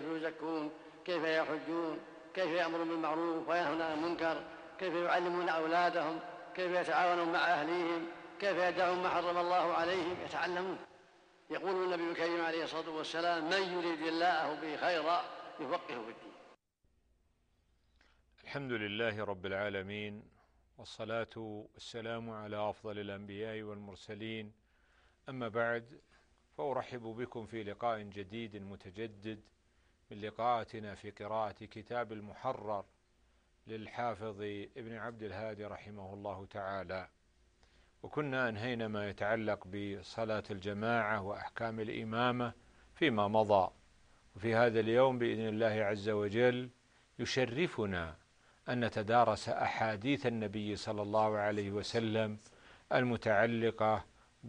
كيف يزكون، كيف يحجون، كيف يأمرون بالمعروف وينهون عن المنكر، كيف يعلمون أولادهم، كيف يتعاونون مع أهليهم، كيف يدعون ما حرم الله عليهم، يتعلمون. يقول النبي الكريم عليه الصلاة والسلام: من يريد الله به خيرا يفقهه في الدين. الحمد لله رب العالمين، والصلاة والسلام على أفضل الأنبياء والمرسلين. أما بعد، فأرحب بكم في لقاء جديد متجدد من لقاءاتنا في قراءة كتاب المحرر للحافظ ابن عبد الهادي رحمه الله تعالى. وكنا أنهينا ما يتعلق بصلاة الجماعة وأحكام الإمامة فيما مضى، وفي هذا اليوم بإذن الله عز وجل يشرفنا أن نتدارس أحاديث النبي صلى الله عليه وسلم المتعلقة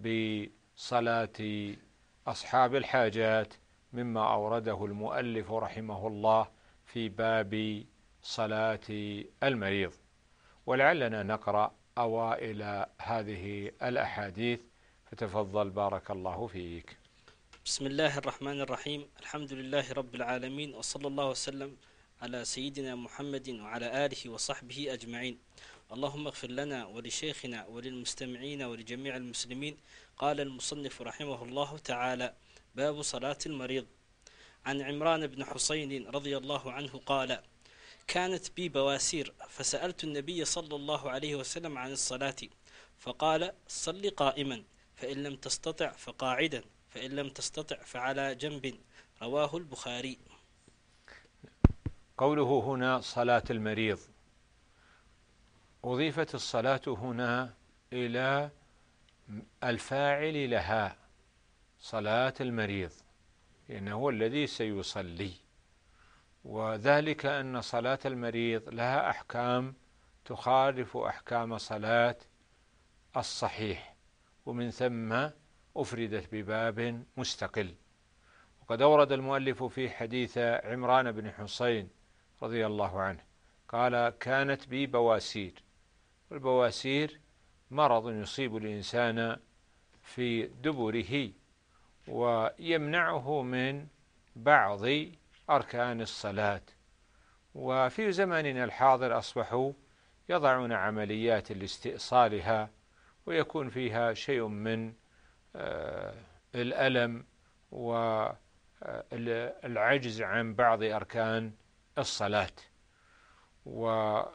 بصلاة أصحاب الحاجات، مما أورده المؤلف رحمه الله في باب صلاة المريض. ولعلنا نقرأ أوائل هذه الأحاديث، فتفضل بارك الله فيك. بسم الله الرحمن الرحيم. الحمد لله رب العالمين، وصلى الله وسلم على سيدنا محمد وعلى آله وصحبه أجمعين. اللهم اغفر لنا ولشيخنا وللمستمعين ولجميع المسلمين. قال المصنف رحمه الله تعالى: باب صلاة المريض. عن عمران بن حسين رضي الله عنه قال: كانت بي بواسير، فسألت النبي صلى الله عليه وسلم عن الصلاة، فقال: صل قائما، فإن لم تستطع فقاعدا، فإن لم تستطع فعلى جنب. رواه البخاري. قوله هنا صلاة المريض، أضيفت الصلاة هنا إلى الفاعل لها، صلاة المريض، لأنه هو الذي سيصلي، وذلك أن صلاة المريض لها أحكام تخالف أحكام صلاة الصحيح، ومن ثم أفردت بباب مستقل. وقد أورد المؤلف في حديث عمران بن حسين رضي الله عنه قال: كانت بي بواسير. والبواسير مرض يصيب الإنسان في دبره ويمنعه من بعض أركان الصلاة. وفي زماننا الحاضر أصبحوا يضعون عمليات لاستئصالها، ويكون فيها شيء من الألم والعجز عن بعض أركان الصلاة. ولذا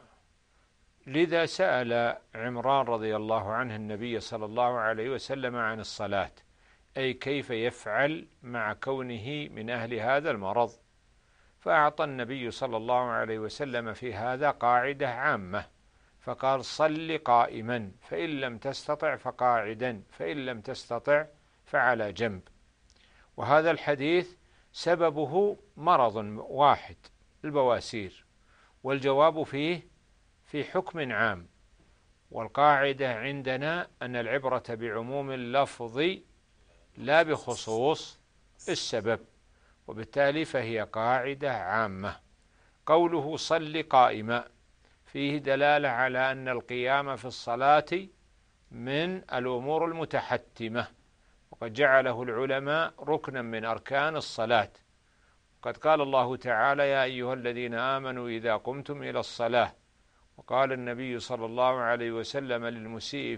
سأل عمران رضي الله عنه النبي صلى الله عليه وسلم عن الصلاة، أي كيف يفعل مع كونه من أهل هذا المرض. فأعطى النبي صلى الله عليه وسلم في هذا قاعدة عامة، فقال: صل قائما، فإن لم تستطع فقاعدا، فإن لم تستطع فعلى جنب. وهذا الحديث سببه مرض واحد، البواسير، والجواب فيه في حكم عام. والقاعدة عندنا أن العبرة بعموم اللفظ لا بخصوص السبب، وبالتالي فهي قاعدة عامة. قوله صل قائما فيه دلالة على أن القيام في الصلاة من الأمور المتحتمة، وقد جعله العلماء ركنا من أركان الصلاة. قد قال الله تعالى: يا أيها الذين آمنوا إذا قمتم إلى الصلاة. وقال النبي صلى الله عليه وسلم للمسيء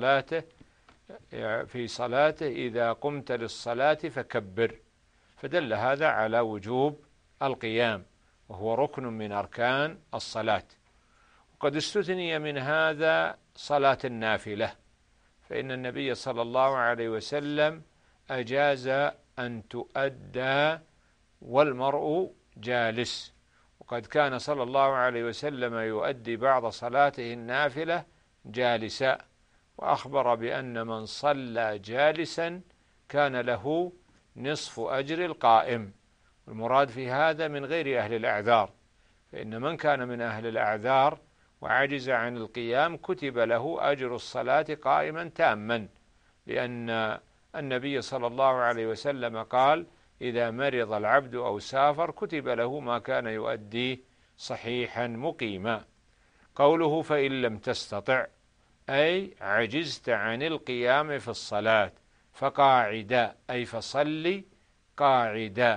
في صلاته: إذا قمت للصلاة فكبر. فدل هذا على وجوب القيام، وهو ركن من أركان الصلاة. وقد استثني من هذا صلاة النافلة، فإن النبي صلى الله عليه وسلم أجاز أن تؤدى والمرء جالس. وقد كان صلى الله عليه وسلم يؤدي بعض صلاته النافلة جالسا، وأخبر بأن من صلى جالسا كان له نصف أجر القائم. المراد في هذا من غير أهل الأعذار، فإن من كان من أهل الأعذار وعجز عن القيام كتب له أجر الصلاة قائما تاما، لأن النبي صلى الله عليه وسلم قال: إذا مرض العبد أو سافر كتب له ما كان يؤديه صحيحا مقيما. قوله فإن لم تستطع، أي عجزت عن القيام في الصلاة، فقاعدا، أي فصلي قاعدا،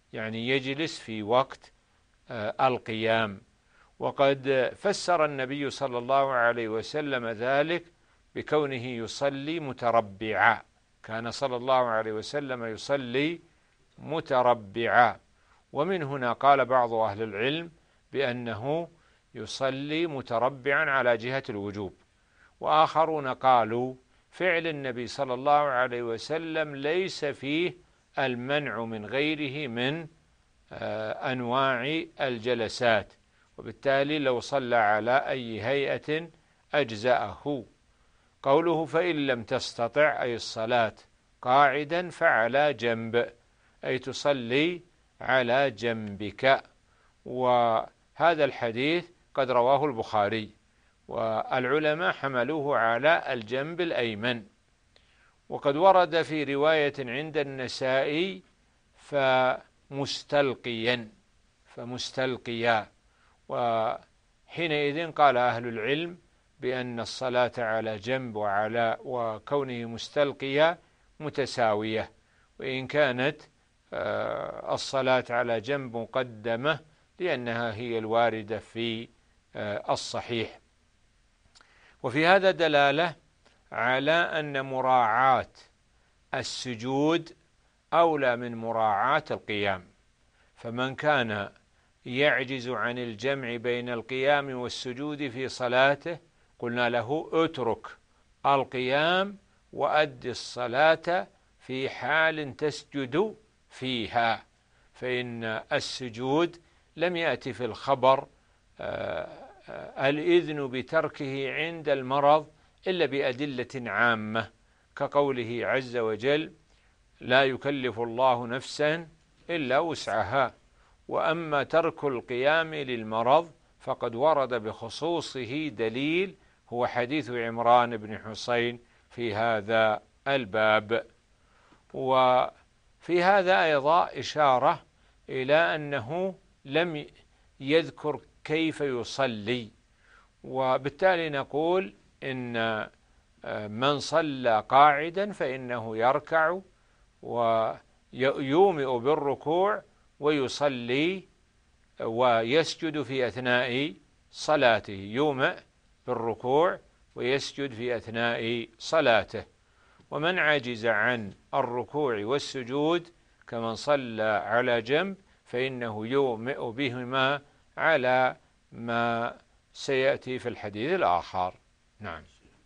يعني يجلس في وقت القيام. وقد فسر النبي صلى الله عليه وسلم ذلك بكونه يصلي متربعا، كان صلى الله عليه وسلم يصلي متربعا. ومن هنا قال بعض أهل العلم بأنه يصلي متربعا على جهة الوجوب، وآخرون قالوا فعل النبي صلى الله عليه وسلم ليس فيه المنع من غيره من أنواع الجلسات، وبالتالي لو صلى على أي هيئة أجزأه. قوله فإن لم تستطع أي الصلاة قاعدا فعلى جنب، أي تصلي على جنبك. وهذا الحديث قد رواه البخاري، والعلماء حملوه على الجنب الأيمن. وقد ورد في رواية عند النسائي فمستلقيا، وحينئذ قال أهل العلم بأن الصلاة على جنب وكونه مستلقيا متساوية، وإن كانت الصلاة على جنب مقدمة لأنها هي الواردة في الصحيح. وفي هذا دلالة على أن مراعاة السجود أولى من مراعاة القيام، فمن كان يعجز عن الجمع بين القيام والسجود في صلاته قلنا له اترك القيام وأد الصلاة في حال تسجد فيها، فإن السجود لم يأتي في الخبر الإذن بتركه عند المرض إلا بأدلة عامة، كقوله عز وجل لا يكلف الله نفسا إلا وسعها. وأما ترك القيام للمرض فقد ورد بخصوصه دليل هو حديث عمران بن حسين في هذا الباب. وفي هذا أيضا إشارة إلى أنه لم يذكر كيف يصلي، وبالتالي نقول إن من صلى قاعدا فإنه يركع ويومئ بالركوع ويصلي ويسجد في أثناء صلاته، يومئ بالركوع ويسجد في أثناء صلاته. ومن عجز عن الركوع والسجود كمن صلى على جنب فإنه يومئ بهما على ما سيأتي في الحديث الآخر. نعم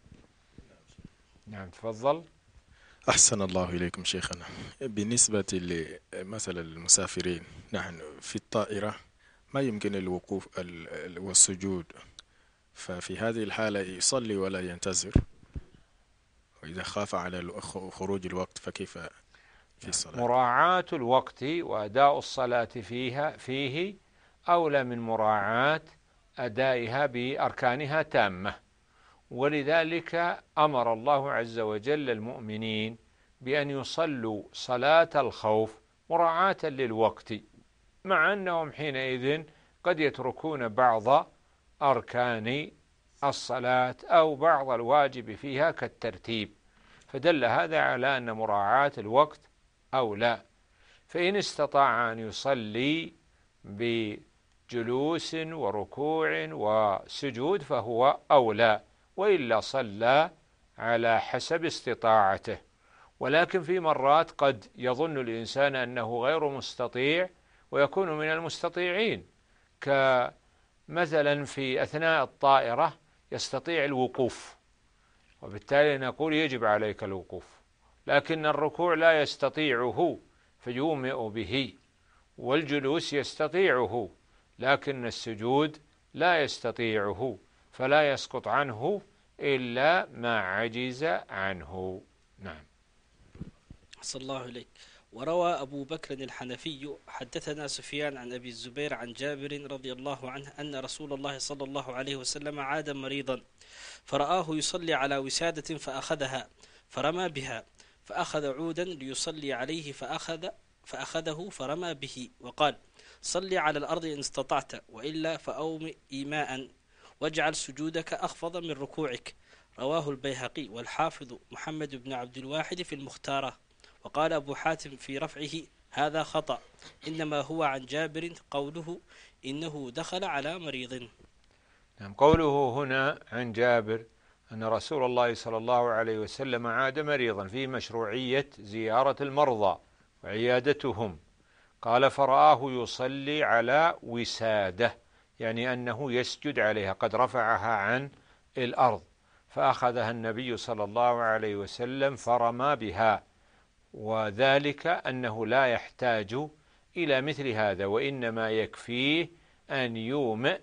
تفضل. أحسن الله إليكم شيخنا. بالنسبة لمثل المسافرين، نحن في الطائرة ما يمكن الوقوف والسجود، ففي هذه الحالة يصلي ولا ينتظر، وإذا خاف على خروج الوقت فكيف في الصلاة؟ مراعاة الوقت وأداء الصلاة فيه أولى من مراعاة أدائها بأركانها تامة، ولذلك أمر الله عز وجل المؤمنين بأن يصلوا صلاة الخوف مراعاة للوقت، مع أنهم حينئذ قد يتركون بعض أركان الصلاة أو بعض الواجب فيها كالترتيب، فدل هذا على أن مراعاة الوقت أولى. فإن استطاع أن يصلي بجلوس وركوع وسجود فهو أولى، وإلا صلى على حسب استطاعته. ولكن في مرات قد يظن الإنسان أنه غير مستطيع ويكون من المستطيعين، كمثلا في أثناء الطائرة يستطيع الوقوف، وبالتالي نقول يجب عليك الوقوف، لكن الركوع لا يستطيعه فيومئ به، والجلوس يستطيعه لكن السجود لا يستطيعه، فلا يسقط عنه إلا ما عجز عنه. نعم. صلى الله عليك. وروى أبو بكر الحنفي حدثنا سفيان عن أبي الزبير عن جابر رضي الله عنه أن رسول الله صلى الله عليه وسلم عاد مريضا فرآه يصلي على وسادة فأخذها فرمى بها، فأخذ عودا ليصلي عليه فأخذه فرمى به، وقال صلي على الأرض إن استطعت، وإلا فأومئ إيماء واجعل سجودك أخفض من ركوعك. رواه البيهقي والحافظ محمد بن عبد الواحد في المختارة. وقال أبو حاتم في رفعه هذا خطأ، إنما هو عن جابر قوله إنه دخل على مريض. نعم، قوله هنا عن جابر أن رسول الله صلى الله عليه وسلم عاد مريضا في مشروعية زيارة المرضى وعيادتهم. قال فرآه يصلي على وسادة، يعني أنه يسجد عليها، قد رفعها عن الأرض، فأخذها النبي صلى الله عليه وسلم فرمى بها، وذلك أنه لا يحتاج إلى مثل هذا، وإنما يكفيه أن يومئ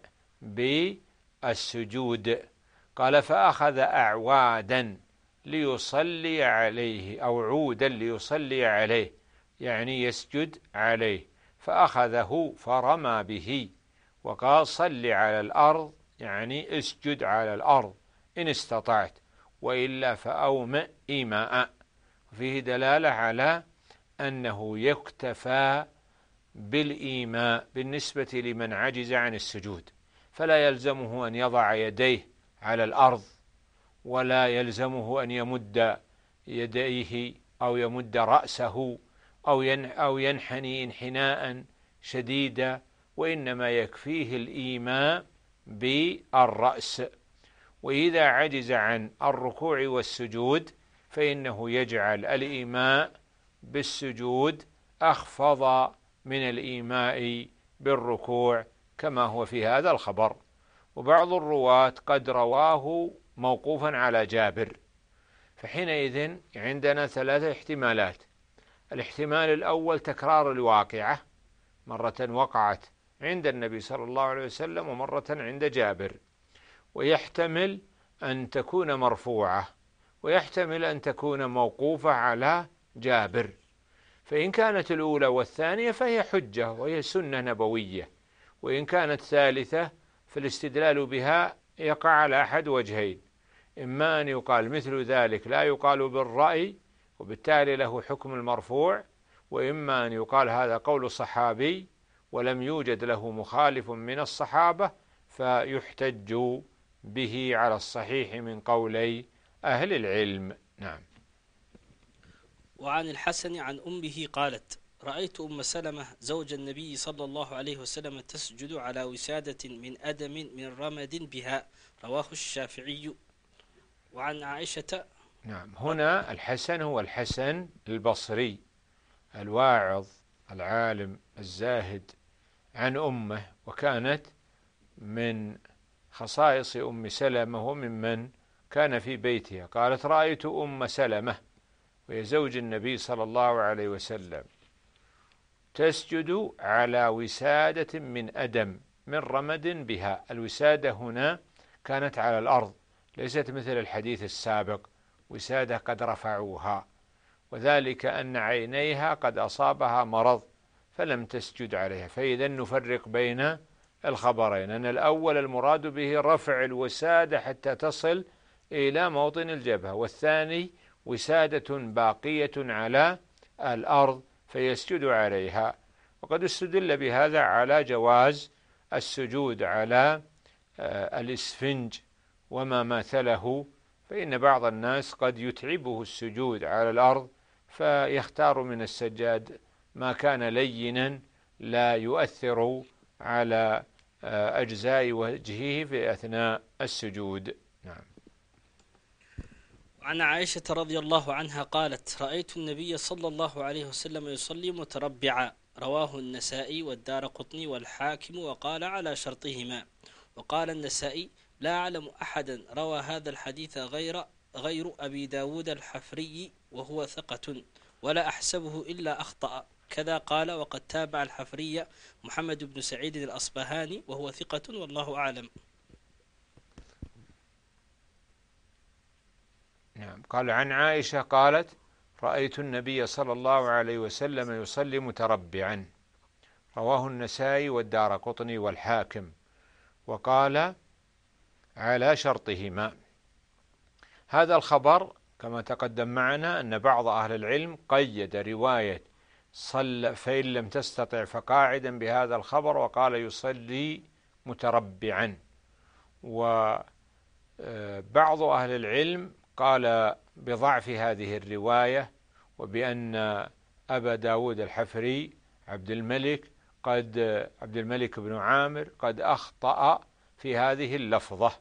بالسجود. قال فأخذ أعوادا ليصلي عليه، أو عودا ليصلي عليه، يعني يسجد عليه، فأخذه فرمى به، وقال صل على الأرض، يعني اسجد على الأرض إن استطعت، وإلا فأومئ إيماء. فيه دلالة على أنه يكتفى بالإيماء بالنسبة لمن عجز عن السجود، فلا يلزمه أن يضع يديه على الأرض، ولا يلزمه أن يمد يديه أو يمد رأسه أو ينحني انحناء شديدا، وإنما يكفيه الإيماء بالرأس. وإذا عجز عن الركوع والسجود فإنه يجعل الإيماء بالسجود أخفض من الإيماء بالركوع، كما هو في هذا الخبر. وبعض الرواة قد رواه موقوفا على جابر، فحينئذ عندنا ثلاثة احتمالات. الاحتمال الأول تكرار الواقعة، مرة وقعت عند النبي صلى الله عليه وسلم ومرة عند جابر، ويحتمل أن تكون مرفوعة، ويحتمل أن تكون موقوفة على جابر. فإن كانت الأولى والثانية فهي حجة وهي سنة نبوية، وإن كانت ثالثة فالاستدلال بها يقع على أحد وجهين: إما أن يقال مثل ذلك لا يقال بالرأي وبالتالي له حكم المرفوع، وإما أن يقال هذا قول صحابي ولم يوجد له مخالف من الصحابة فيحتج به على الصحيح من قولي أهل العلم. نعم. وعن الحسن عن أمه قالت: رأيت أم سلمة زوج النبي صلى الله عليه وسلم تسجد على وسادة من أدم من رمد بها، رواه الشافعي. وعن عائشة. نعم، هنا الحسن هو الحسن البصري الواعظ العالم الزاهد عن أمه، وكانت من خصائص أم سلمة وممن كان في بيتها. قالت: رأيت أم سلمة وهي زوج النبي صلى الله عليه وسلم تسجد على وسادة من أدم من رمد بها. الوسادة هنا كانت على الأرض، ليست مثل الحديث السابق وسادة قد رفعوها، وذلك أن عينيها قد أصابها مرض فلم تسجد عليها. فإذا نفرق بين الخبرين، أن الأول المراد به رفع الوسادة حتى تصل إلى موطن الجبهة، والثاني وسادة باقية على الأرض فيسجد عليها. وقد استدل بهذا على جواز السجود على الإسفنج وما ماثله، فإن بعض الناس قد يتعبه السجود على الأرض فيختار من السجاد ما كان لينا لا يؤثر على أجزاء وجهه في أثناء السجود. نعم. عن عائشة رضي الله عنها قالت: رأيت النبي صلى الله عليه وسلم يصلي متربعا، رواه النسائي والدارقطني والحاكم وقال على شرطهما. وقال النسائي: لا أعلم أحدا روى هذا الحديث غير أبي داود الحفري وهو ثقة، ولا أحسبه إلا أخطأ. كذا قال، وقد تابع الحفري محمد بن سعيد الأصبهاني وهو ثقة والله أعلم. نعم. قال عن عائشة قالت: رأيت النبي صلى الله عليه وسلم يصلي متربعا، رواه النسائي والدارقطني والحاكم وقال على شرطهما. هذا الخبر كما تقدم معنا أن بعض أهل العلم قيد رواية صلى فإن لم تستطع فقاعدا بهذا الخبر، وقال يصلي متربعا. وبعض أهل العلم قال بضعف هذه الرواية وبأن أبا داود الحفري عبد الملك بن عامر قد أخطأ في هذه اللفظة،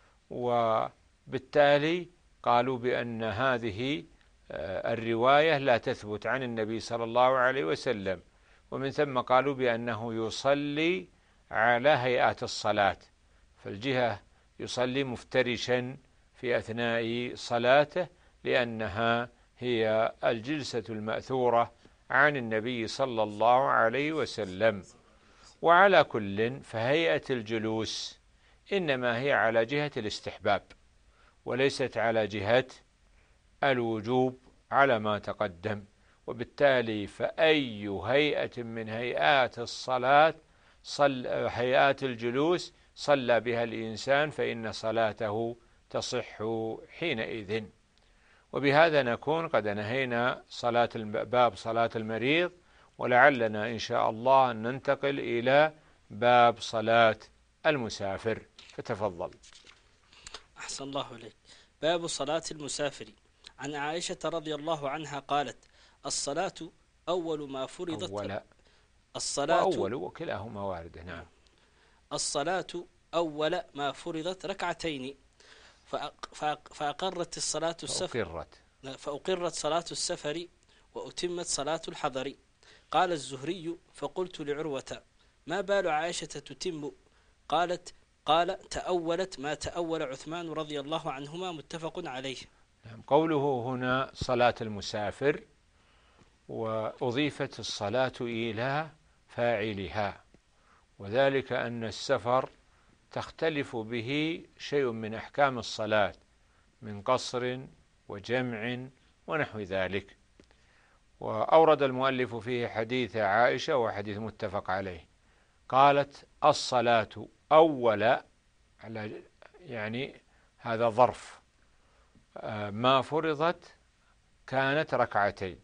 وبالتالي قالوا بأن هذه الرواية لا تثبت عن النبي صلى الله عليه وسلم، ومن ثم قالوا بأنه يصلي على هيئات الصلاة، فالجهة يصلي مفترشا في أثناء صلاته، لأنها هي الجلسة المأثورة عن النبي صلى الله عليه وسلم. وعلى كل فهيئة الجلوس إنما هي على جهة الاستحباب وليست على جهة الوجوب على ما تقدم، وبالتالي فأي هيئة من هيئات الصلاة هيئات الجلوس صلى بها الإنسان فإن صلاته تصح حينئذ. وبهذا نكون قد نهينا باب صلاة المريض، ولعلنا إن شاء الله أن ننتقل إلى باب صلاة المسافر، فتفضل. أحسن الله إليك. باب صلاة المسافر. عن عائشة رضي الله عنها قالت: الصلاة أول ما فرضت أول وكلاهما وارد. نعم. الصلاة أول ما فرضت ركعتين، فأقرت صلاة السفر وأتمت صلاة الحضر. قال الزهري: فقلت لعروة: ما بال عائشة تتم؟ قال: تأولت ما تأول عثمان رضي الله عنهما، متفق عليه. قوله هنا صلاة المسافر، وأضيفت الصلاة إلى فاعلها، وذلك أن السفر تختلف به شيء من أحكام الصلاة من قصر وجمع ونحو ذلك. وأورد المؤلف فيه حديث عائشة وحديث متفق عليه، قالت: الصلاة أول، يعني هذا ظرف، ما فرضت كانت ركعتين،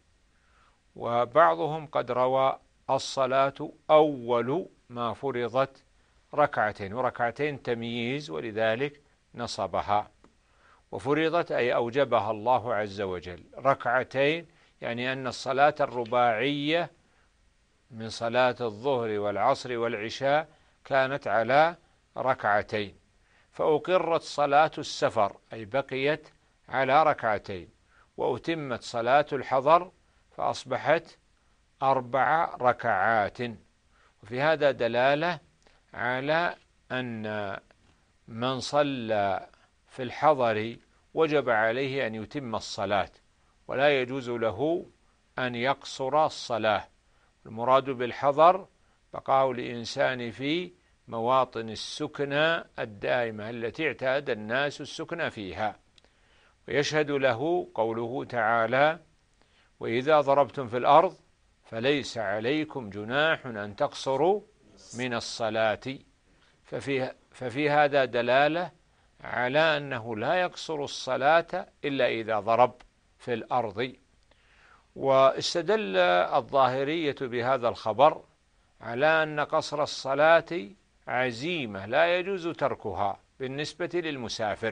وبعضهم قد روى الصلاة أول ما فرضت ركعتين، وركعتين تمييز ولذلك نصبها. وفرضت أي أوجبها الله عز وجل. ركعتين يعني أن الصلاة الرباعية من صلاة الظهر والعصر والعشاء كانت على ركعتين، فأقرت صلاة السفر أي بقيت على ركعتين، وأتمت صلاة الحضر فأصبحت 4 ركعات. وفي هذا دلالة على أن من صلى في الحضر وجب عليه أن يتم الصلاة، ولا يجوز له أن يقصر الصلاة. المراد بالحضر بقاء الإنسان في مواطن السكنى الدائمة التي اعتاد الناس السكنى فيها. ويشهد له قوله تعالى: وإذا ضربتم في الأرض فليس عليكم جناح أن تقصروا من الصلاة. ففي هذا دلالة على أنه لا يقصر الصلاة إلا إذا ضرب في الأرض. واستدل الظاهرية بهذا الخبر على أن قصر الصلاة عزيمة لا يجوز تركها بالنسبة للمسافر،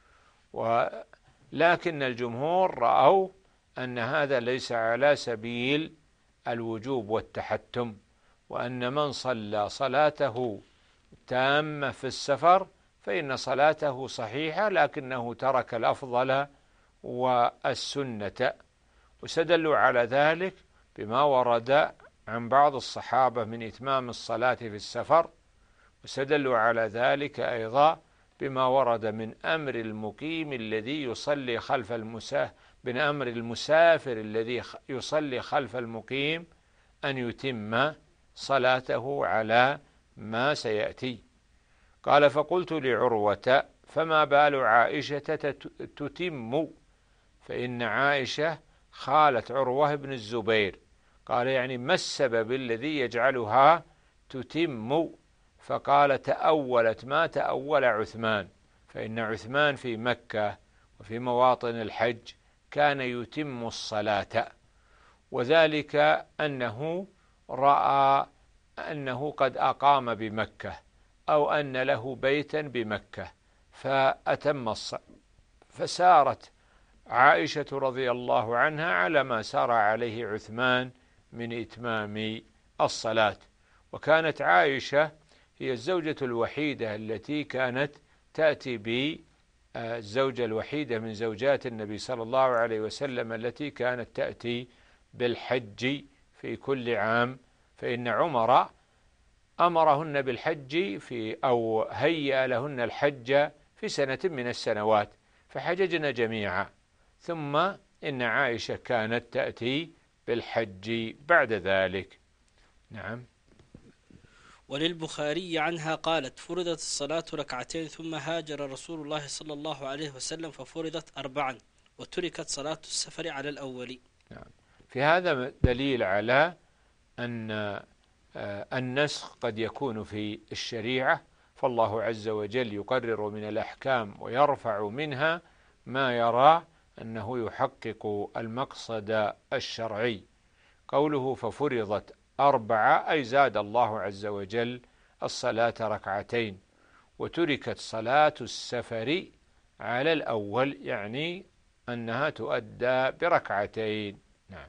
ولكن الجمهور رأوا أن هذا ليس على سبيل الوجوب والتحتم، وأن من صلى صلاته تامة في السفر فإن صلاته صحيحة، لكنه ترك الأفضل والسنة. واستدلوا على ذلك بما ورد عن بعض الصحابة من إتمام الصلاة في السفر، واستدلوا على ذلك أيضا بما ورد من أمر المقيم الذي يصلي خلف من أمر المسافر الذي يصلي خلف المقيم أن يتم صلاته على ما سيأتي. قال: فقلت لعروة: فما بال عائشة تتم؟ فإن عائشة خالة عروة بن الزبير. قال: يعني ما السبب الذي يجعلها تتم؟ فقال: تأولت ما تأول عثمان، فإن عثمان في مكة وفي مواطن الحج كان يتم الصلاة، وذلك أنه رأى أنه قد أقام بمكة أو أن له بيتا بمكة فأتم الصلاة، فسارت عائشة رضي الله عنها على ما سار عليه عثمان من إتمام الصلاة. وكانت عائشة هي الزوجة الوحيدة التي كانت تأتي الزوجة الوحيدة من زوجات النبي صلى الله عليه وسلم التي كانت تأتي بالحج في كل عام، فإن عمر أمرهن بالحج أو هيأ لهن الحج في سنة من السنوات فحججن جميعا، ثم إن عائشة كانت تأتي بالحج بعد ذلك. نعم. وللبخاري عنها قالت: فرضت الصلاة ركعتين ثم هاجر رسول الله صلى الله عليه وسلم ففرضت 4 وتركت صلاة السفر على الأول. نعم. في هذا دليل على أن النسخ قد يكون في الشريعة، فالله عز وجل يقرر من الأحكام ويرفع منها ما يرى أنه يحقق المقصد الشرعي. قوله ففرضت 4 أي زاد الله عز وجل الصلاة ركعتين، وتركت صلاة السفر على الأول، يعني أنها تؤدى بركعتين. نعم.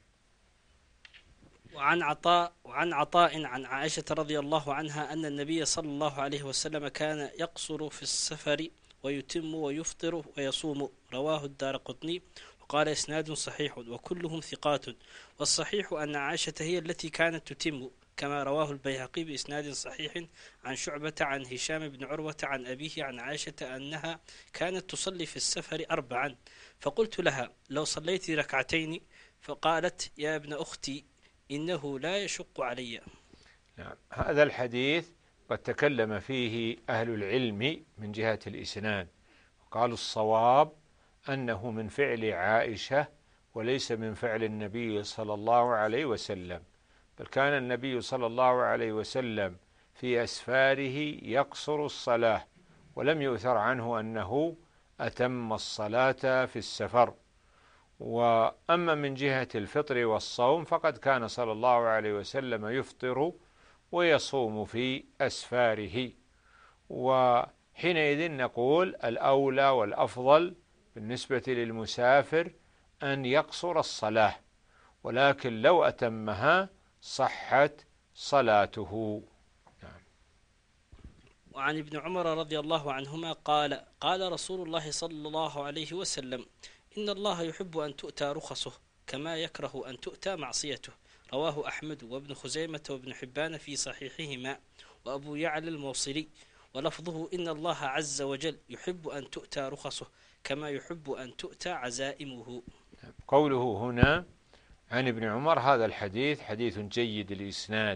وعن عطاء عن عائشة رضي الله عنها أن النبي صلى الله عليه وسلم كان يقصر في السفر ويتم ويفطر ويصوم، رواه الدارقطني، وقال إسناد صحيح وكلهم ثقات، والصحيح أن عائشة هي التي كانت تتم، كما رواه البيهقي بإسناد صحيح عن شعبة عن هشام بن عروة عن أبيه عن عائشة أنها كانت تصلي في السفر 4، فقلت لها: لو صليت ركعتين؟ فقالت: يا ابن أختي إنه لا يشق علي. نعم. هذا الحديث قد تكلم فيه أهل العلم من جهة الإسناد، وقالوا الصواب أنه من فعل عائشة وليس من فعل النبي صلى الله عليه وسلم، بل كان النبي صلى الله عليه وسلم في أسفاره يقصر الصلاة، ولم يؤثر عنه أنه أتم الصلاة في السفر. وأما من جهة الفطر والصوم فقد كان صلى الله عليه وسلم يفطر ويصوم في أسفاره، وحينئذ نقول الأولى والأفضل بالنسبة للمسافر أن يقصر الصلاة، ولكن لو أتمها صحت صلاته. نعم. وعن ابن عمر رضي الله عنهما قال: قال رسول الله صلى الله عليه وسلم: إن الله يحب أن تؤتى رخصه كما يكره أن تؤتى معصيته، رواه أحمد وابن خزيمة وابن حبان في صحيحهما وأبو يعلى الموصلي، ولفظه: إن الله عز وجل يحب أن تؤتى رخصه كما يحب أن تؤتى عزائمه. قوله هنا عن ابن عمر، هذا الحديث حديث جيد الإسناد.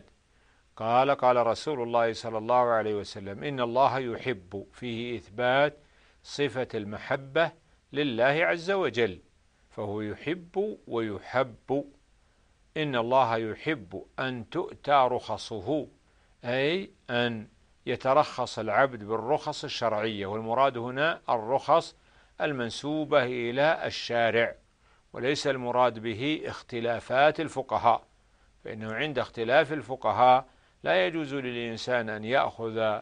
قال رسول الله صلى الله عليه وسلم: إن الله يحب، فيه إثبات صفة المحبة لله عز وجل، فهو يحب ويحب. إن الله يحب أن تؤتى رخصه، أي أن يترخص العبد بالرخص الشرعية، والمراد هنا الرخص المنسوبة إلى الشارع، وليس المراد به اختلافات الفقهاء، فإنه عند اختلاف الفقهاء لا يجوز للإنسان أن يأخذ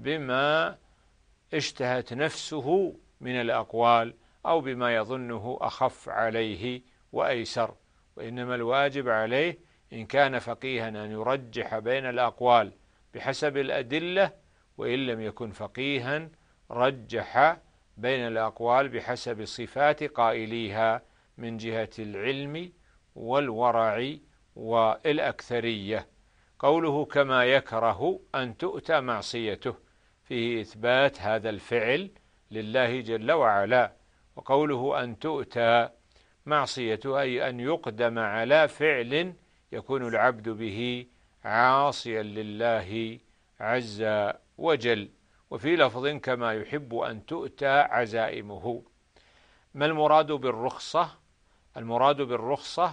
بما اشتهت نفسه من الأقوال أو بما يظنه أخف عليه وأيسر، وإنما الواجب عليه إن كان فقيها أن يرجح بين الأقوال بحسب الأدلة، وإن لم يكن فقيها رجح بين الأقوال بحسب صفات قائليها من جهة العلم والورع والأكثرية. قوله كما يكره أن تؤتى معصيته، فيه إثبات هذا الفعل لله جل وعلا. وقوله أن تؤتى معصيته أي أن يقدم على فعل يكون العبد به عاصيا لله عز وجل. وفي لفظ كما يحب أن تؤتى عزائمه. ما المراد بالرخصة؟ المراد بالرخصة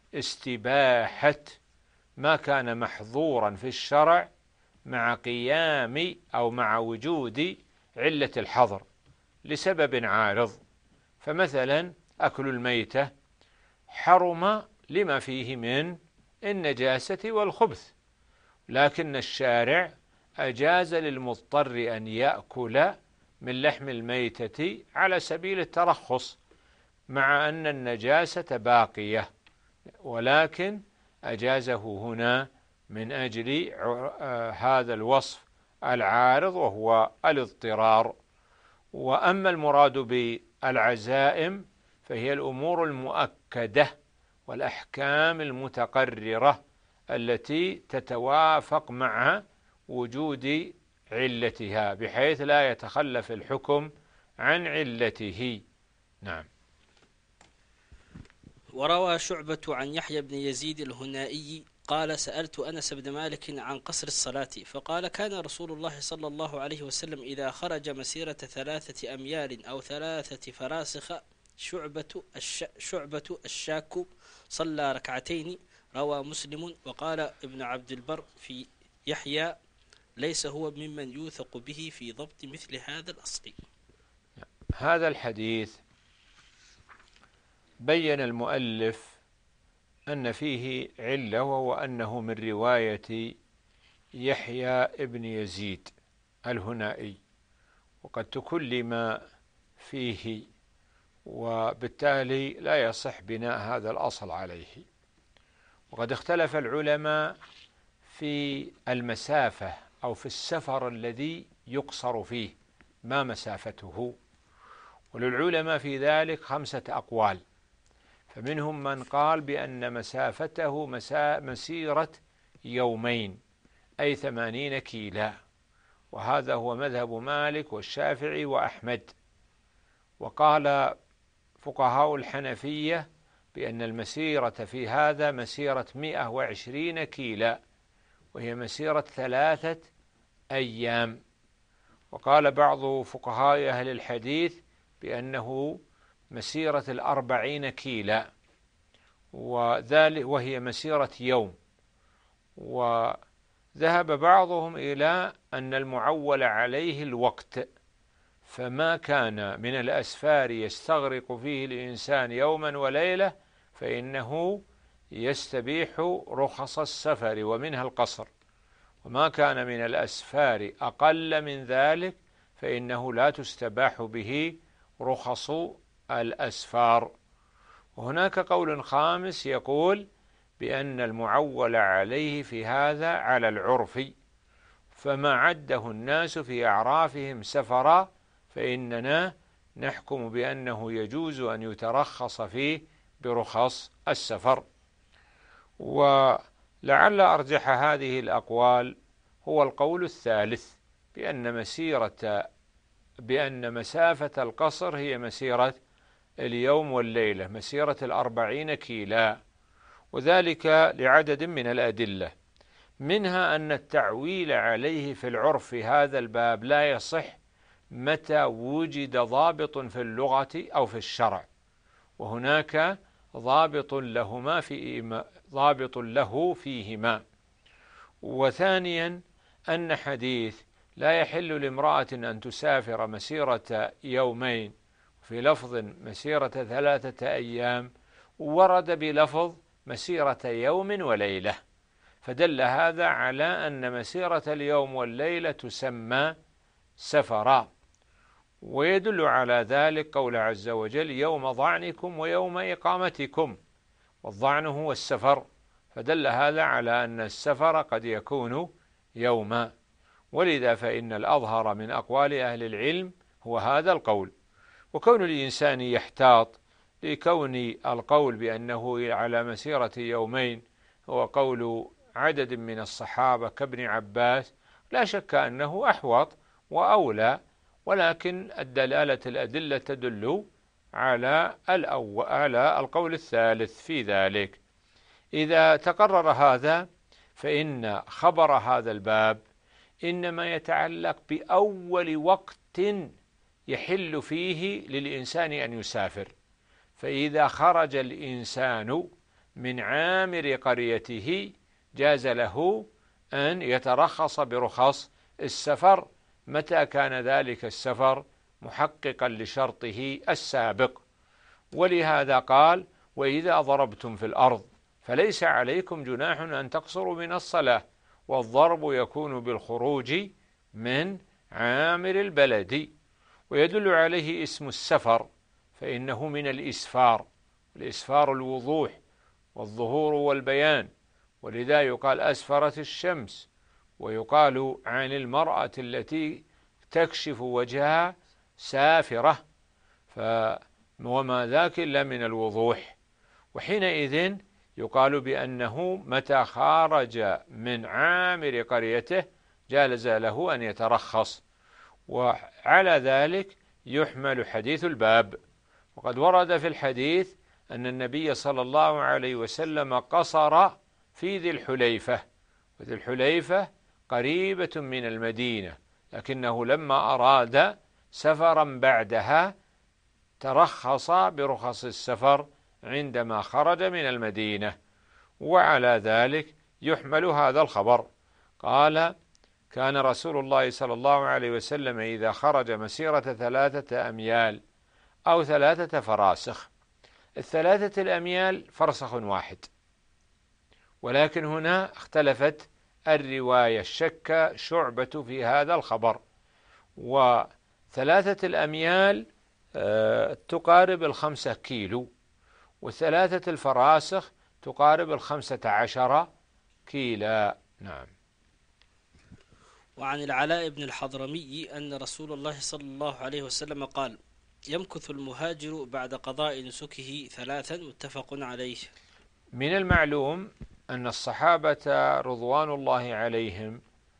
استباحة ما كان محظورا في الشرع مع قيام أو مع وجود علة الحظر لسبب عارض. فمثلا أكل الميتة حرم لما فيه من النجاسة والخبث، لكن الشارع أجاز للمضطر أن يأكل من لحم الميتة على سبيل الترخص، مع أن النجاسة باقية، ولكن أجازه هنا من أجل هذا الوصف العارض وهو الاضطرار. وأما المراد بالعزائم فهي الأمور المؤكدة والأحكام المتقررة التي تتوافق مع وجود علتها بحيث لا يتخلف الحكم عن علته. نعم. وروى شعبة عن يحيى بن يزيد الهنائي قال: سألت أنس بن مالك عن قصر الصلاة فقال: كان رسول الله صلى الله عليه وسلم إذا خرج مسيرة 3 أميال أو 3 فراسخ شعبة الشاك صلى ركعتين. روى مسلم. وقال ابن عبد البر في يحيى: ليس هو ممن يوثق به في ضبط مثل هذا الأصل. هذا الحديث بين المؤلف أن فيه علة، وهو أنه من رواية يحيى ابن يزيد الهنائي، وقد تكلم فيه، وبالتالي لا يصح بناء هذا الأصل عليه. وقد اختلف العلماء في المسافة أو في السفر الذي يقصر فيه، ما مسافته، وللعلماء في ذلك 5 أقوال. فمنهم من قال بأن مسافته مسيرة يومين أي 80 كيلا، وهذا هو مذهب مالك والشافعي وأحمد. وقال فقهاء الحنفية بأن المسيرة في هذا مسيرة 120 كيلا، وهي مسيرة 3 أيام. وقال بعض فقهاء أهل الحديث بأنه مسيرة 40 كيلا، وهي مسيرة يوم. وذهب بعضهم إلى أن المعول عليه الوقت، فما كان من الأسفار يستغرق فيه الإنسان يوما وليلة فإنه يستبيح رخص السفر ومنها القصر، وما كان من الأسفار أقل من ذلك فإنه لا تستباح به رخص الأسفار. وهناك قول خامس يقول بأن المعول عليه في هذا على العرف، فما عده الناس في أعرافهم سفرا فإننا نحكم بأنه يجوز أن يترخص فيه برخص السفر. ولعل أرجح هذه الأقوال هو القول الثالث، بأن مسافة القصر هي مسيرة اليوم والليلة، مسيرة 40 كيلا، وذلك لعدد من الأدلة، منها أن التعويل عليه في العرف في هذا الباب لا يصح متى وجد ضابط في اللغة أو في الشرع، وهناك ضابط له فيهما. وثانيا أن حديث لا يحل لامرأة أن تسافر مسيرة يومين في لفظ مسيرة 3 أيام ورد بلفظ مسيرة يوم وليلة، فدل هذا على أن مسيرة اليوم والليلة تسمى سفرا. ويدل على ذلك قول عز وجل: يوم ظعنكم ويوم إقامتكم، والظعن هو السفر، فدل هذا على أن السفر قد يكون يوما. ولذا فإن الأظهر من أقوال أهل العلم هو هذا القول. وكون الإنسان يحتاط لكون القول بأنه على مسيرة يومين هو قول عدد من الصحابة كابن عباس، لا شك أنه أحوط وأولى، ولكن الأدلة تدل على القول الثالث في ذلك. إذا تقرر هذا فإن خبر هذا الباب إنما يتعلق بأول وقت يحل فيه للإنسان أن يسافر. فإذا خرج الإنسان من عامر قريته جاز له أن يترخص برخص السفر متى كان ذلك السفر محققا لشرطه السابق. ولهذا قال: وإذا ضربتم في الأرض فليس عليكم جناح أن تقصروا من الصلاة، والضرب يكون بالخروج من عامر البلد. ويدل عليه اسم السفر، فإنه من الإسفار، الإسفار الوضوح والظهور والبيان، ولذا يقال أسفرت الشمس، ويقال عن المرأة التي تكشف وجهها سافرة، وما ذاك إلا من الوضوح. وحينئذ يقال بأنه متى خرج من عامر قريته جاز له أن يترخص. وعلى ذلك يحمل حديث الباب. وقد ورد في الحديث أن النبي صلى الله عليه وسلم قصر في ذي الحليفة، وذي الحليفة قريبة من المدينة، لكنه لما أراد سفرا بعدها ترخص برخص السفر عندما خرج من المدينة. وعلى ذلك يحمل هذا الخبر. قال: كان رسول الله صلى الله عليه وسلم إذا خرج مسيرة 3 أميال أو 3 فراسخ. 3 الأميال فرسخ واحد، ولكن هنا اختلفت الرواية، شك شعبة في هذا الخبر. و3 الأميال تقارب 5 كيلو، و3 الفراسخ تقارب 15 كيلا. نعم. وعن العلاء بن الحضرمي أن رسول الله صلى الله عليه وسلم قال: يمكث المهاجر بعد قضاء نسكه 3، متفق عليه. من المعلوم أن الصحابة رضوان الله عليهم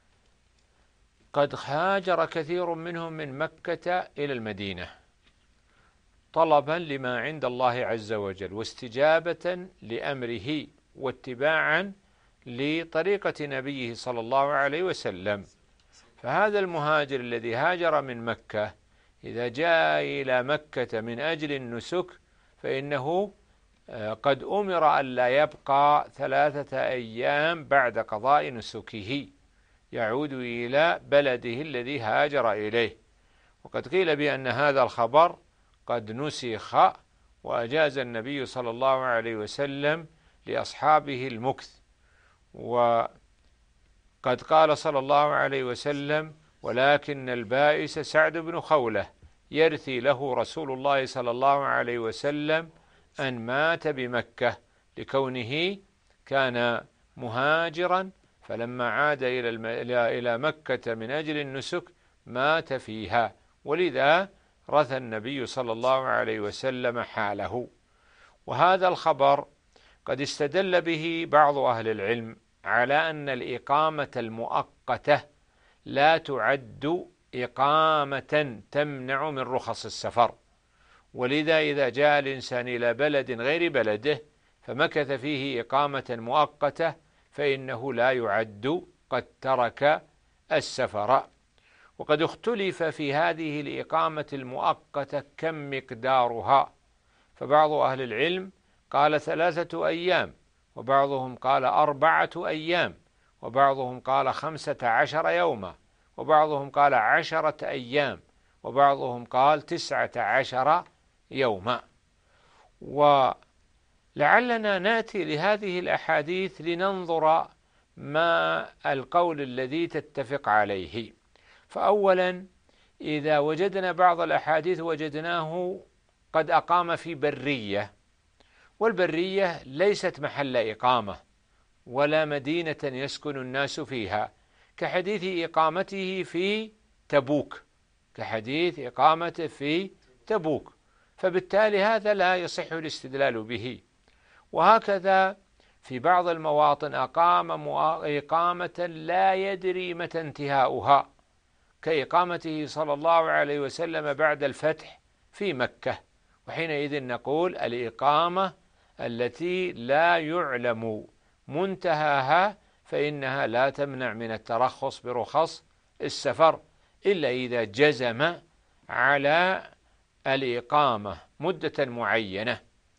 قد هاجر كثير منهم من مكة إلى المدينة طلبا لما عند الله عز وجل، واستجابة لأمره، واتباعا لطريقة نبيه صلى الله عليه وسلم. فهذا المهاجر الذي هاجر من مكة إذا جاء إلى مكة من أجل النسك فإنه قد أمر أن لا يبقى 3 أيام بعد قضاء نسكه، يعود إلى بلده الذي هاجر إليه. وقد قيل بأن هذا الخبر قد نسخ، وأجاز النبي صلى الله عليه وسلم لأصحابه المكث. وقد قال صلى الله عليه وسلم: ولكن البائس سعد بن خولة يرثي له رسول الله صلى الله عليه وسلم أن مات بمكة، لكونه كان مهاجرا، فلما عاد إلى مكة من أجل النسك مات فيها، ولذا رثى النبي صلى الله عليه وسلم حاله. وهذا الخبر قد استدل به بعض أهل العلم على أن الإقامة المؤقتة لا تعد إقامة تمنع من رخص السفر، ولذا إذا جاء الإنسان إلى بلد غير بلده فمكث فيه إقامة مؤقتة فإنه لا يعد قد ترك السفر. وقد اختلف في هذه الإقامة المؤقتة كم مقدارها، فبعض أهل العلم قال 3 أيام، وبعضهم قال 4 أيام، وبعضهم قال 15 يوما، وبعضهم قال 10 أيام، وبعضهم قال 19 يوما. ولعلنا نأتي لهذه الأحاديث لننظر ما القول الذي تتفق عليه. فأولا إذا وجدنا بعض الأحاديث وجدناه قد أقام في برية، والبرية ليست محل إقامة ولا مدينة يسكن الناس فيها، كحديث إقامته في تبوك، كحديث إقامته في تبوك، فبالتالي هذا لا يصح الاستدلال به. وهكذا في بعض المواطن أقام إقامة لا يدري متى انتهاؤها، كإقامته صلى الله عليه وسلم بعد الفتح في مكة، وحينئذ نقول الإقامة التي لا يعلم منتهاها فإنها لا تمنع من الترخص برخص السفر، إلا إذا جزم على الإقامة مدة معينة.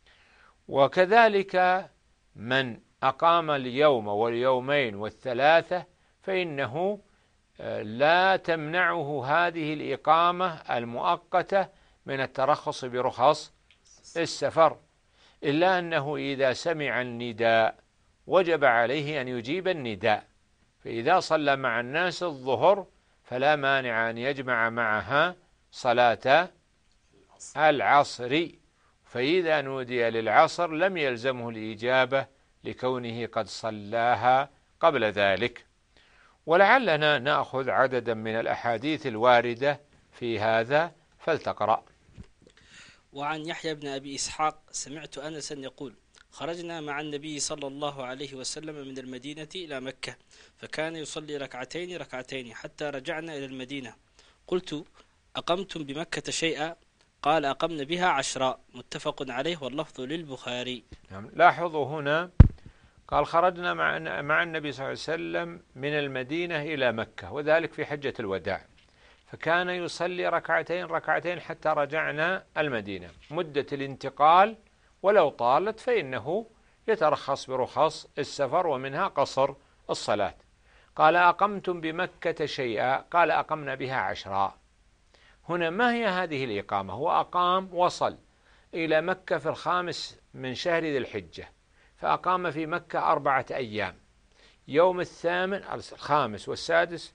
وكذلك من أقام اليوم واليومين وال3 فإنه لا تمنعه هذه الإقامة المؤقتة من الترخص برخص السفر، إلا أنه إذا سمع النداء وجب عليه أن يجيب النداء، فإذا صلى مع الناس الظهر فلا مانع أن يجمع معها صلاة العصر، فإذا نودي للعصر لم يلزمه الإجابة لكونه قد صلاها قبل ذلك. ولعلنا نأخذ عددا من الأحاديث الواردة في هذا، فلتقرأ. وعن يحيى بن أبي إسحاق سمعت أنسا يقول: خرجنا مع النبي صلى الله عليه وسلم من المدينة إلى مكة، فكان يصلي ركعتين ركعتين حتى رجعنا إلى المدينة. قلت: أقمتم بمكة شيئا؟ قال: أقمنا بها 10. متفق عليه واللفظ للبخاري. لاحظوا هنا قال: خرجنا مع النبي صلى الله عليه وسلم من المدينة إلى مكة، وذلك في حجة الوداع، فكان يصلي ركعتين ركعتين حتى رجعنا المدينة. مدة الانتقال ولو طالت فإنه يترخص برخص السفر، ومنها قصر الصلاة. قال: أقمتم بمكة شيئا؟ قال: أقمنا بها 10. هنا ما هي هذه الإقامة؟ هو أقام، وصل إلى مكة في 5 من شهر ذي الحجة، فأقام في مكة 4 أيام، يوم 8 الخامس والسادس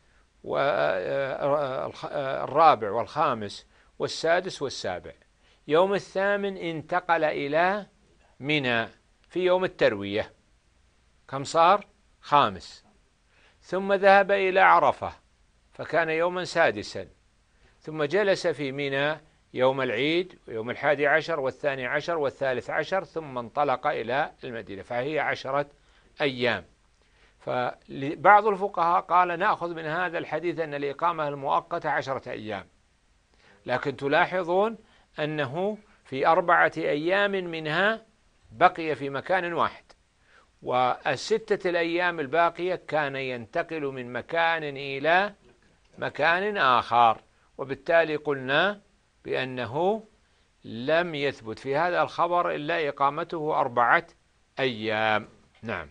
والرابع والخامس والسادس والسابع. يوم 8 انتقل إلى منى في يوم التروية، كم صار؟ 5. ثم ذهب إلى عرفة فكان يوما 6، ثم جلس في منى يوم العيد ويوم 11 و12 و13، ثم انطلق إلى المدينة، فهي 10 أيام. فبعض الفقهاء قال: نأخذ من هذا الحديث أن الإقامة المؤقتة 10 أيام، لكن تلاحظون أنه في 4 أيام منها بقي في مكان واحد، و6 الأيام الباقية كان ينتقل من مكان إلى مكان آخر، وبالتالي قلنا بأنه لم يثبت في هذا الخبر إلا إقامته 4 أيام. نعم.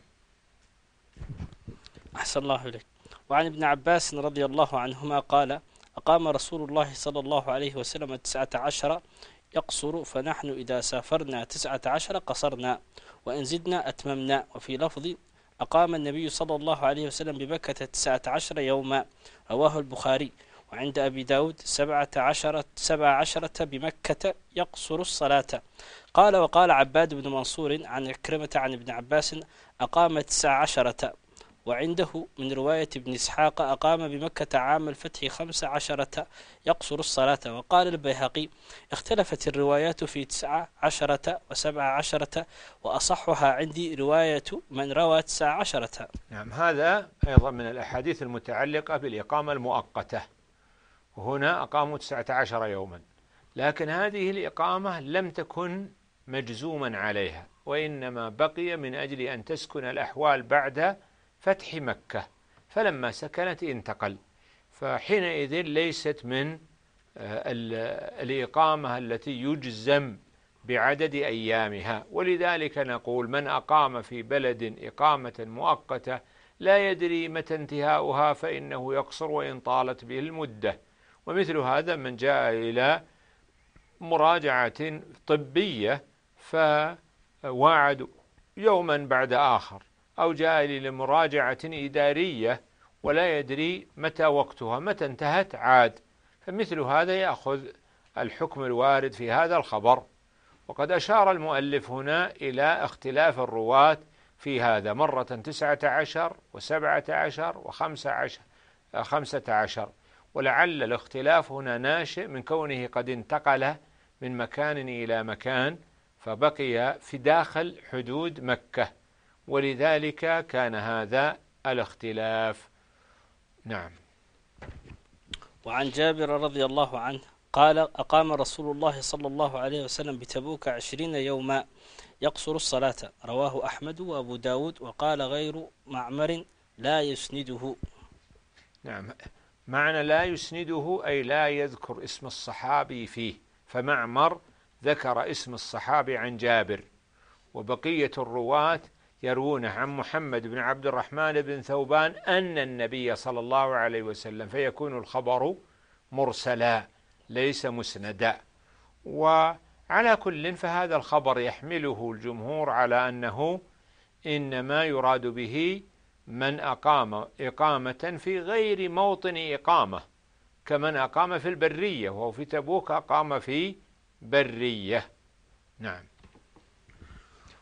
أحسن الله إليك. وعن ابن عباس رضي الله عنهما قال: أقام رسول الله صلى الله عليه وسلم 19 يقصر، فنحن إذا سافرنا 19 قصرنا، وإن زدنا أتممنا. وفي لفظ: أقام النبي صلى الله عليه وسلم بمكة 19 يوما، رواه البخاري. وعند أبي داود 17 بمكة يقصر الصلاة. قال: وقال عباد بن منصور عن عكرمة عن ابن عباس: أقام 19. وعنده من رواية ابن إسحاق: أقام بمكة عام الفتح 15 يقصر الصلاة. وقال البيهقي: اختلفت الروايات في 19 و17، وأصحها عندي رواية من روى 19. نعم، هذا أيضا من الأحاديث المتعلقة بالإقامة المؤقتة، وهنا أقاموا 19 يوما، لكن هذه الإقامة لم تكن مجزوما عليها، وإنما بقي من أجل أن تسكن الأحوال بعد فتح مكة، فلما سكنت انتقل، فحينئذ ليست من الإقامة التي يجزم بعدد أيامها. ولذلك نقول: من أقام في بلد إقامة مؤقتة لا يدري متى انتهاؤها فإنه يقصر وإن طالت به المدة. ومثل هذا من جاء إلى مراجعة طبية فواعد يوما بعد آخر، أو جاء لمراجعة إدارية ولا يدري متى وقتها، متى انتهت عاد، فمثل هذا يأخذ الحكم الوارد في هذا الخبر. وقد أشار المؤلف هنا إلى اختلاف الرواة في هذا، مرة 19 و17 و15، ولعل الاختلاف هنا ناشئ من كونه قد انتقل من مكان إلى مكان فبقي في داخل حدود مكة، ولذلك كان هذا الاختلاف. نعم. وعن جابر رضي الله عنه قال: أقام رسول الله صلى الله عليه وسلم بتبوك 20 يوما يقصر الصلاة، رواه أحمد وأبو داود. وقال غير معمر: لا يسنده. نعم، معنى لا يسنده أي لا يذكر اسم الصحابي فيه، فمعمر ذكر اسم الصحابي عن جابر، وبقية الرواة يروون عن محمد بن عبد الرحمن بن ثوبان أن النبي صلى الله عليه وسلم، فيكون الخبر مرسلا ليس مسندا. وعلى كل فهذا الخبر يحمله الجمهور على أنه إنما يراد به من أقام إقامة في غير موطن إقامة، كمن أقام في البرية، وهو في تبوك أقام في برية. نعم.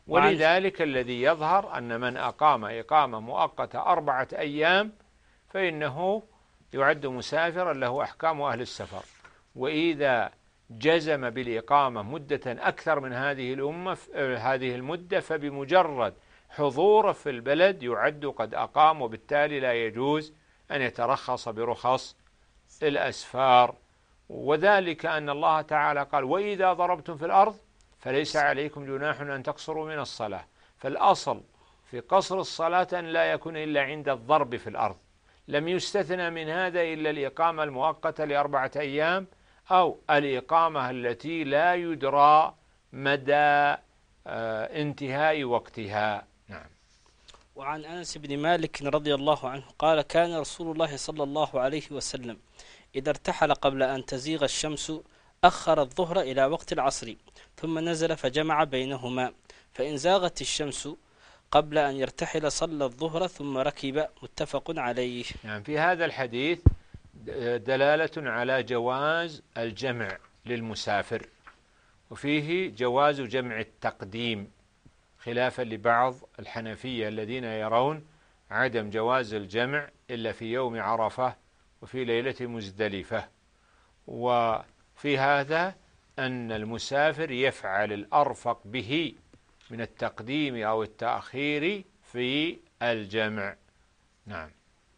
ولذلك الذي يظهر أن من أقام إقامة مؤقتة 4 أيام فإنه يعد مسافرا له أحكام أهل السفر. وإذا جزم بالإقامة مدة أكثر من هذه المدة فبمجرد حضوره في البلد يعد قد أقام، وبالتالي لا يجوز أن يترخص برخص الأسفار. وذلك أن الله تعالى قال: وإذا ضربتم في الأرض فليس عليكم جناح أن تقصروا من الصلاة. فالأصل في قصر الصلاة أن لا يكون إلا عند الضرب في الأرض. لم يستثنى من هذا إلا الإقامة المؤقتة ل4 أيام أو الإقامة التي لا يدرى مدى انتهاء وقتها. نعم. وعن أنس بن مالك رضي الله عنه قال: كان رسول الله صلى الله عليه وسلم إذا ارتحل قبل أن تزيغ الشمس أخر الظهر إلى وقت العصر ثم نزل فجمع بينهما، فإن زاغت الشمس قبل أن يرتحل صلى الظهر ثم ركب. متفق عليه. يعني في هذا الحديث دلالة على جواز الجمع للمسافر، وفيه جواز جمع التقديم، خلافا لبعض الحنفية الذين يرون عدم جواز الجمع إلا في يوم عرفة وفي ليلة مزدلفة. وفي هذا أن المسافر يفعل الأرفق به من التقديم أو التأخير في الجمع. نعم.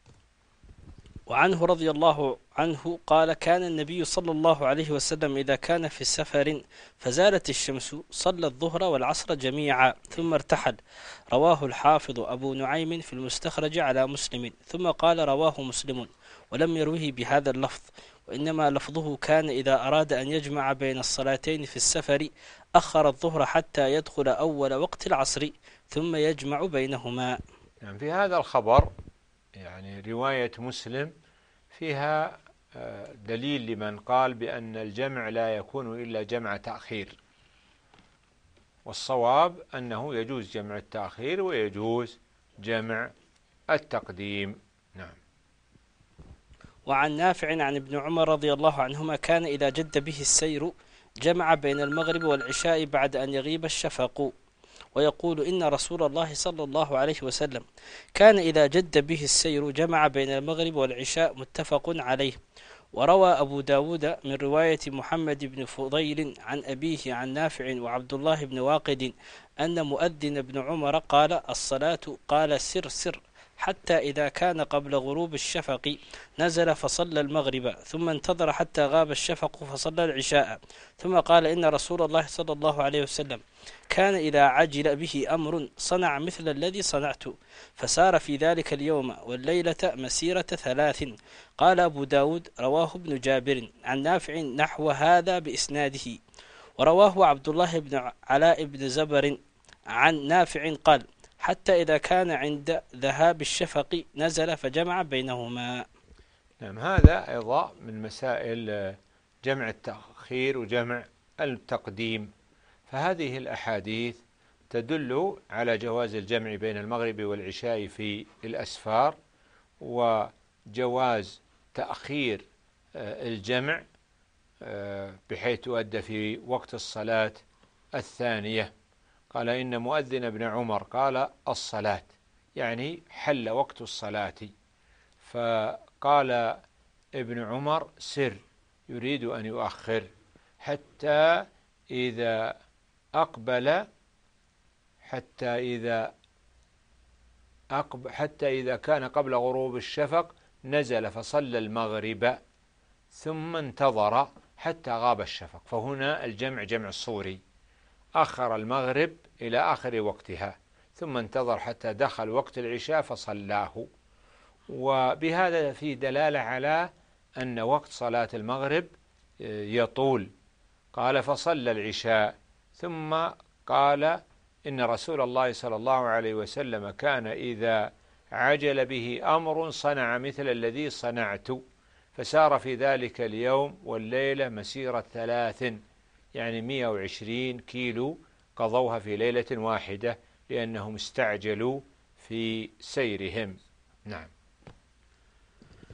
وعنه رضي الله عنه قال: كان النبي صلى الله عليه وسلم إذا كان في سفر فزالت الشمس صلى الظهر والعصر جميعا ثم ارتحل. رواه الحافظ أبو نعيم في المستخرج على مسلم. ثم قال: رواه مسلم ولم يروه بهذا اللفظ، وإنما لفظه كان إذا أراد أن يجمع بين الصلاتين في السفر أخر الظهر حتى يدخل أول وقت العصر ثم يجمع بينهما. يعني في هذا الخبر يعني رواية مسلم فيها دليل لمن قال بأن الجمع لا يكون إلا جمع تأخير، والصواب أنه يجوز جمع التأخير ويجوز جمع التقديم. نعم. وعن نافع عن ابن عمر رضي الله عنهما كان إذا جد به السير جمع بين المغرب والعشاء بعد أن يغيب الشفق، ويقول: إن رسول الله صلى الله عليه وسلم كان إذا جد به السير جمع بين المغرب والعشاء. متفق عليه. وروى أبو داود من رواية محمد بن فضيل عن أبيه عن نافع وعبد الله بن واقد أن مؤذن بن عمر قال: الصلاة قال سر سر، حتى إذا كان قبل غروب الشفق نزل فصلى المغرب ثم انتظر حتى غاب الشفق فصلى العشاء، ثم قال: إن رسول الله صلى الله عليه وسلم كان إذا عجل به أمر صنع مثل الذي صنعت، فسار في ذلك اليوم والليلة مسيرة 3. قال أبو داود: رواه ابن جابر عن نافع نحو هذا بإسناده. ورواه عبد الله بن علاء بن زبر عن نافع قال: حتى إذا كان عند ذهاب الشفق نزل فجمع بينهما. نعم. هذا أيضا من مسائل جمع التأخير وجمع التقديم. فهذه الأحاديث تدل على جواز الجمع بين المغرب والعشاء في الأسفار، وجواز تأخير الجمع بحيث تؤدى في وقت الصلاة الثانية. قال: إن مؤذن ابن عمر قال: الصلاة، يعني حل وقت الصلاة. فقال ابن عمر: سر، يريد أن يؤخر حتى إذا أقبل، حتى إذا كان قبل غروب الشفق نزل فصلى المغرب ثم انتظر حتى غاب الشفق. فهنا الجمع جمع الصوري، أخر المغرب إلى آخر وقتها ثم انتظر حتى دخل وقت العشاء فصلاه. وبهذا في دلالة على أن وقت صلاة المغرب يطول. قال: فصلى العشاء، ثم قال: إن رسول الله صلى الله عليه وسلم كان إذا عجل به أمر صنع مثل الذي صنعت، فسار في ذلك اليوم والليلة مسيرة 3، يعني 120 كيلو قضوها في ليلة واحدة لأنهم استعجلوا في سيرهم. نعم.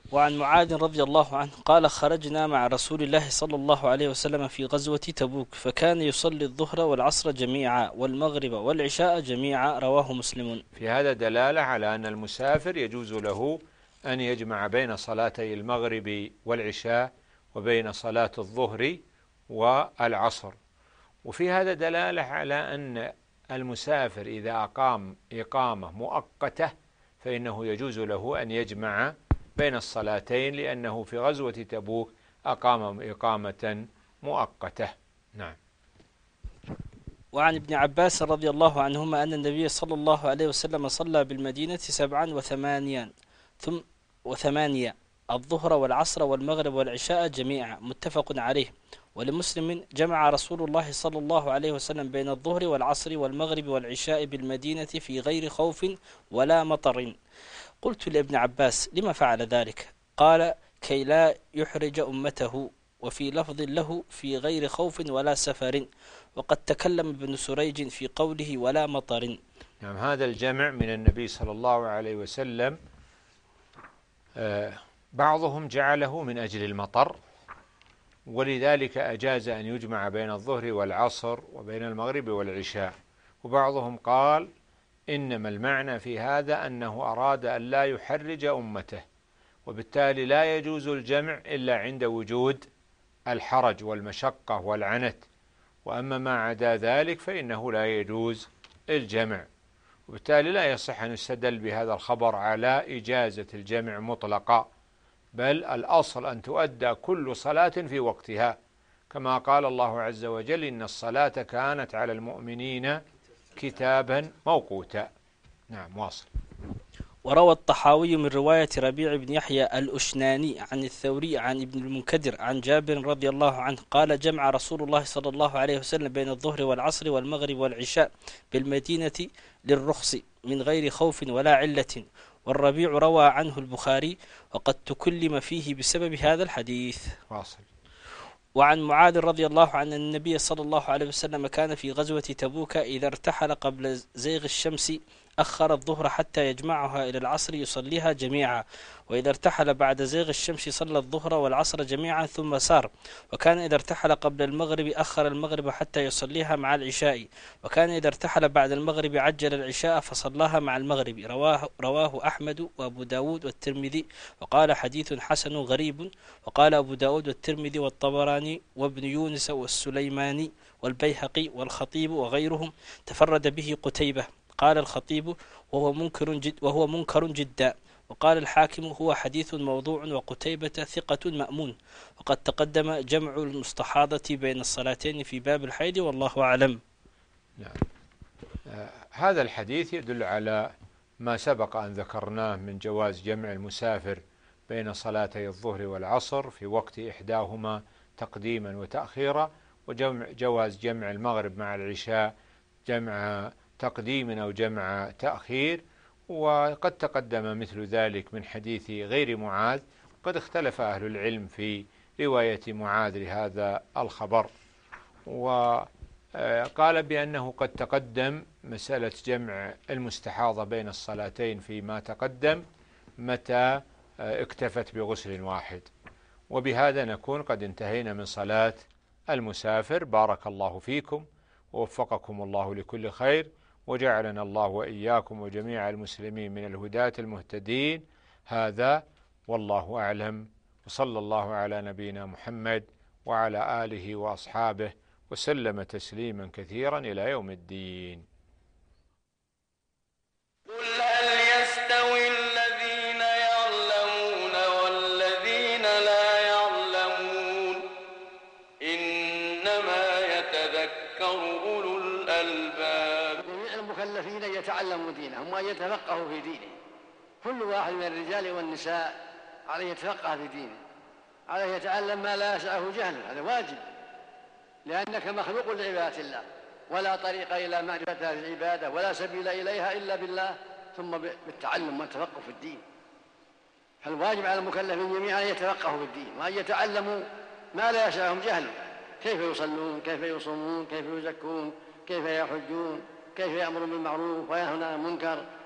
وعن معاذ رضي الله عنه قال خرجنا مع رسول الله صلى الله عليه وسلم في غزوة تبوك فكان يصلي الظهر والعصر جميعا والمغرب والعشاء جميعا رواه مسلم. في هذا دلالة على أن المسافر يجوز له أن يجمع بين صلاتي المغرب والعشاء وبين صلاة الظهر والعصر. وفي هذا دلالة على أن المسافر إذا أقام إقامة مؤقتة فإنه يجوز له أن يجمع بين الصلاتين، لأنه في غزوة تبوك أقام إقامة مؤقتة. نعم. وعن ابن عباس رضي الله عنهما أن النبي صلى الله عليه وسلم صلى بالمدينة 7 وثمانية الظهر والعصر والمغرب والعشاء جميعا متفق عليه. ولمسلم جمع رسول الله صلى الله عليه وسلم بين الظهر والعصر والمغرب والعشاء بالمدينة في غير خوف ولا مطر. قلت لابن عباس لما فعل ذلك؟ قال كي لا يحرج أمته، وفي لفظ له في غير خوف ولا سفر. وقد تكلم ابن سريج في قوله ولا مطر. نعم، هذا الجمع من النبي صلى الله عليه وسلم بعضهم جعله من أجل المطر، ولذلك أجاز أن يجمع بين الظهر والعصر وبين المغرب والعشاء. وبعضهم قال إنما المعنى في هذا أنه أراد أن لا يحرج أمته، وبالتالي لا يجوز الجمع إلا عند وجود الحرج والمشقة والعنت، وأما ما عدا ذلك فإنه لا يجوز الجمع. وبالتالي لا يصح أن يستدل بهذا الخبر على إجازة الجمع مطلقا، بل الأصل أن تؤدى كل صلاة في وقتها، كما قال الله عز وجل إن الصلاة كانت على المؤمنين كتابا موقوتا. نعم، واصل. وروى الطحاوي من رواية ربيع بن يحيى الأشناني عن الثوري عن ابن المنكدر عن جابر رضي الله عنه قال جمع رسول الله صلى الله عليه وسلم بين الظهر والعصر والمغرب والعشاء بالمدينة للرخص من غير خوف ولا علة. والربيع روى عنه البخاري وقد تكلم فيه بسبب هذا الحديث. واصل. وعن معاذ رضي الله عنه أن النبي صلى الله عليه وسلم كان في غزوة تبوك إذا ارتحل قبل زيغ الشمس أخر الظهر حتى يجمعها إلى العصر يصليها جميعا، وإذا ارتحل بعد زيغ الشمس صلى الظهر والعصر جميعا ثم سار. وكان إذا ارتحل قبل المغرب أخر المغرب حتى يصليها مع العشاء، وكان إذا ارتحل بعد المغرب عجل العشاء فصلاها مع المغرب. رواه أحمد وأبو داود والترمذي وقال حديث حسن غريب. وقال أبو داود والترمذي والطبراني وابن يونس والسليماني والبيهقي والخطيب وغيرهم تفرد به قتيبة. قال الخطيب وهو منكر جدا. وقال الحاكم هو حديث موضوع وقتيبة ثقة مأمون. وقد تقدم جمع المستحاضة بين الصلاتين في باب الحيض والله أعلم. نعم. هذا الحديث يدل على ما سبق أن ذكرناه من جواز جمع المسافر بين صلاتي الظهر والعصر في وقت إحداهما تقديما وتأخيرا، وجواز جمع المغرب مع العشاء جمع تقديم أو جمع تأخير. وقد تقدم مثل ذلك من حديث غير معاذ. قد اختلف أهل العلم في رواية معاذ لهذا الخبر، وقال بأنه قد تقدم مسألة جمع المستحاضة بين الصلاتين فيما تقدم متى اكتفت بغسل واحد. وبهذا نكون قد انتهينا من صلاة المسافر. بارك الله فيكم ووفقكم الله لكل خير، وجعلنا الله وإياكم وجميع المسلمين من الهداة المهتدين. هذا والله أعلم، وصلى الله على نبينا محمد وعلى آله وأصحابه وسلم تسليما كثيرا إلى يوم الدين. قل هل يستوي الذين يعلمون والذين لا يعلمون إنما يتذكر أولو الألباب. جميع المكلفين يتعلموا دينهم وأن يتفقهوا في دينه. كل واحد من الرجال والنساء عليه يتفقه في دينه، عليه يتعلم ما لا يسعه جهله، هذا واجب، لأنك مخلوق لعبادة الله، ولا طريق إلى معرفة هذه العبادة ولا سبيل إليها إلا بالله، ثم بالتعلم والتفقه في الدين. فالواجب على المكلفين جميعا أن يتفقهوا في الدين وأن يتعلموا ما لا يسعهم جهله، كيف يصلون، كيف يصومون، كيف يزكون، كيف يحجون، كيف يأمرون بالمعروف وينهون عن المنكر،